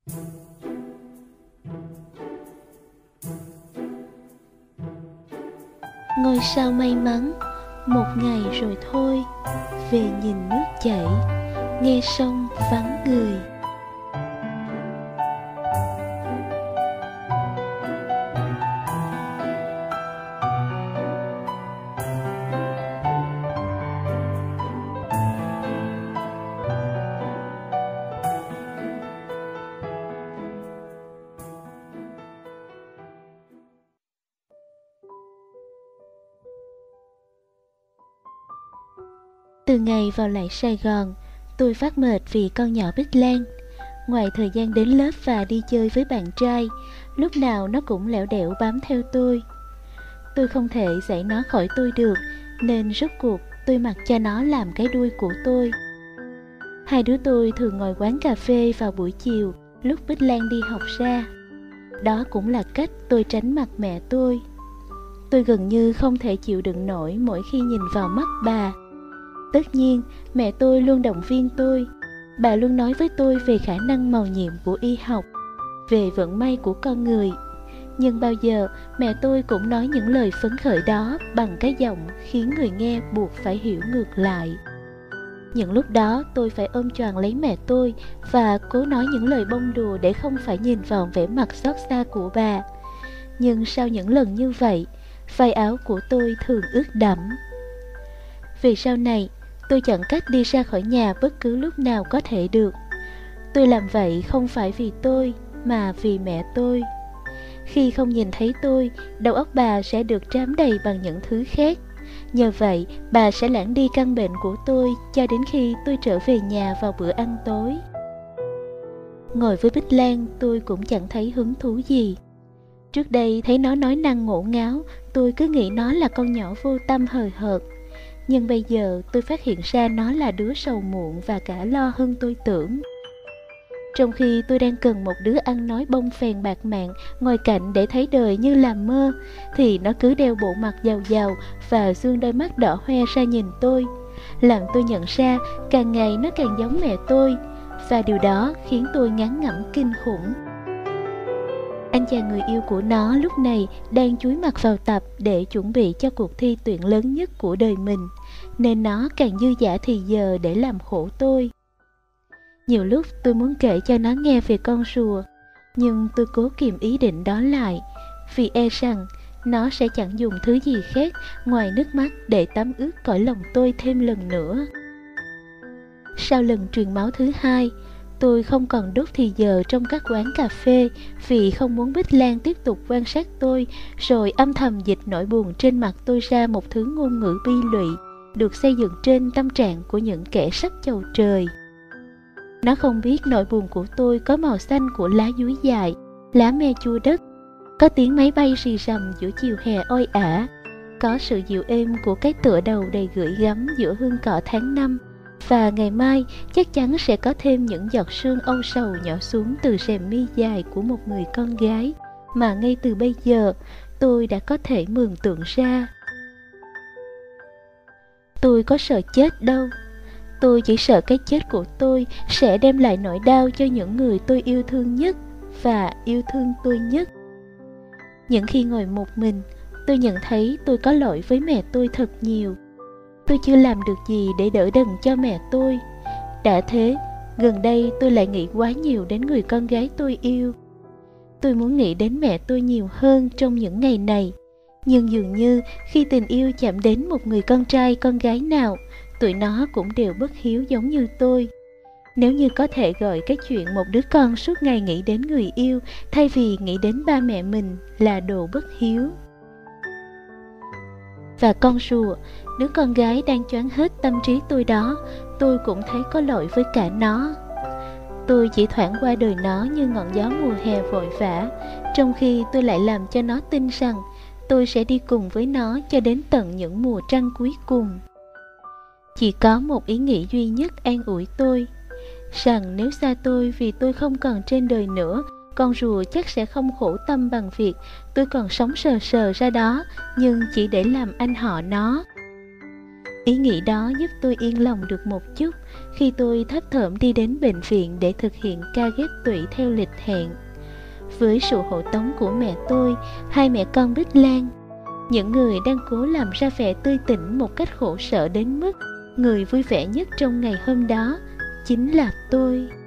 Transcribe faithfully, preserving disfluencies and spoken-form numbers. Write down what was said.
Ngôi sao may mắn, một ngày rồi thôi, về nhìn nước chảy, nghe sông vắng người. Từ ngày vào lại Sài Gòn, tôi phát mệt vì con nhỏ Bích Lan. Ngoài thời gian đến lớp và đi chơi với bạn trai, lúc nào nó cũng lẻo đẻo bám theo tôi. Tôi không thể dạy nó khỏi tôi được, nên rốt cuộc tôi mặc cho nó làm cái đuôi của tôi. Hai đứa tôi thường ngồi quán cà phê vào buổi chiều, lúc Bích Lan đi học ra. Đó cũng là cách tôi tránh mặt mẹ tôi. Tôi gần như không thể chịu đựng nổi mỗi khi nhìn vào mắt bà. Tất nhiên, mẹ tôi luôn động viên tôi. Bà luôn nói với tôi về khả năng mầu nhiệm của y học, về vận may của con người. Nhưng bao giờ mẹ tôi cũng nói những lời phấn khởi đó bằng cái giọng khiến người nghe buộc phải hiểu ngược lại. Những lúc đó tôi phải ôm choàng lấy mẹ tôi và cố nói những lời bông đùa để không phải nhìn vào vẻ mặt xót xa của bà. Nhưng sau những lần như vậy, vai áo của tôi thường ướt đẫm. Vì sau này, tôi chọn cách đi ra khỏi nhà bất cứ lúc nào có thể được. Tôi làm vậy không phải vì tôi, mà vì mẹ tôi. Khi không nhìn thấy tôi, đầu óc bà sẽ được trám đầy bằng những thứ khác. Nhờ vậy, bà sẽ lãng đi căn bệnh của tôi cho đến khi tôi trở về nhà vào bữa ăn tối. Ngồi với Bích Lan, tôi cũng chẳng thấy hứng thú gì. Trước đây thấy nó nói năng ngổ ngáo, tôi cứ nghĩ nó là con nhỏ vô tâm hời hợt. Nhưng bây giờ tôi phát hiện ra nó là đứa sầu muộn và cả lo hơn tôi tưởng. Trong khi tôi đang cần một đứa ăn nói bông phèn bạc mạng ngồi cạnh để thấy đời như làm mơ, thì nó cứ đeo bộ mặt giàu giàu và dương đôi mắt đỏ hoe ra nhìn tôi, làm tôi nhận ra càng ngày nó càng giống mẹ tôi, và điều đó khiến tôi ngán ngẩm kinh khủng. Anh chàng người yêu của nó lúc này đang chúi mặt vào tập để chuẩn bị cho cuộc thi tuyển lớn nhất của đời mình, nên nó càng dư dả thì giờ để làm khổ tôi. Nhiều lúc tôi muốn kể cho nó nghe về con rùa, nhưng tôi cố kìm ý định đó lại, vì e rằng nó sẽ chẳng dùng thứ gì khác ngoài nước mắt để tắm ướt cõi lòng tôi thêm lần nữa. Sau lần truyền máu thứ hai, tôi không còn đốt thì giờ trong các quán cà phê vì không muốn Bích Lan tiếp tục quan sát tôi rồi âm thầm dịch nỗi buồn trên mặt tôi ra một thứ ngôn ngữ bi lụy được xây dựng trên tâm trạng của những kẻ sắp chầu trời. Nó không biết nỗi buồn của tôi có màu xanh của lá dúi dài, lá me chua đất, có tiếng máy bay rì rầm giữa chiều hè oi ả, có sự dịu êm của cái tựa đầu đầy gửi gắm giữa hương cỏ tháng năm. Và ngày mai chắc chắn sẽ có thêm những giọt sương âu sầu nhỏ xuống từ rèm mi dài của một người con gái mà ngay từ bây giờ tôi đã có thể mường tượng ra. Tôi có sợ chết đâu. Tôi chỉ sợ cái chết của tôi sẽ đem lại nỗi đau cho những người tôi yêu thương nhất và yêu thương tôi nhất. Những khi ngồi một mình, tôi nhận thấy tôi có lỗi với mẹ tôi thật nhiều. Tôi chưa làm được gì để đỡ đần cho mẹ tôi. Đã thế, gần đây tôi lại nghĩ quá nhiều đến người con gái tôi yêu. Tôi muốn nghĩ đến mẹ tôi nhiều hơn trong những ngày này. Nhưng dường như khi tình yêu chạm đến một người con trai con gái nào, tụi nó cũng đều bất hiếu giống như tôi. Nếu như có thể gọi cái chuyện một đứa con suốt ngày nghĩ đến người yêu thay vì nghĩ đến ba mẹ mình là đồ bất hiếu. Và con rùa, đứa con gái đang choáng hết tâm trí tôi đó, tôi cũng thấy có lỗi với cả nó. Tôi chỉ thoảng qua đời nó như ngọn gió mùa hè vội vã, trong khi tôi lại làm cho nó tin rằng tôi sẽ đi cùng với nó cho đến tận những mùa trăng cuối cùng. Chỉ có một ý nghĩ duy nhất an ủi tôi, rằng nếu xa tôi vì tôi không còn trên đời nữa, con rùa chắc sẽ không khổ tâm bằng việc tôi còn sống sờ sờ ra đó, nhưng chỉ để làm anh họ nó. Ý nghĩ đó giúp tôi yên lòng được một chút khi tôi thấp thỏm đi đến bệnh viện để thực hiện ca ghép tủy theo lịch hẹn. Với sự hộ tống của mẹ tôi, hai mẹ con Bích Lan, những người đang cố làm ra vẻ tươi tỉnh một cách khổ sở đến mức người vui vẻ nhất trong ngày hôm đó chính là tôi.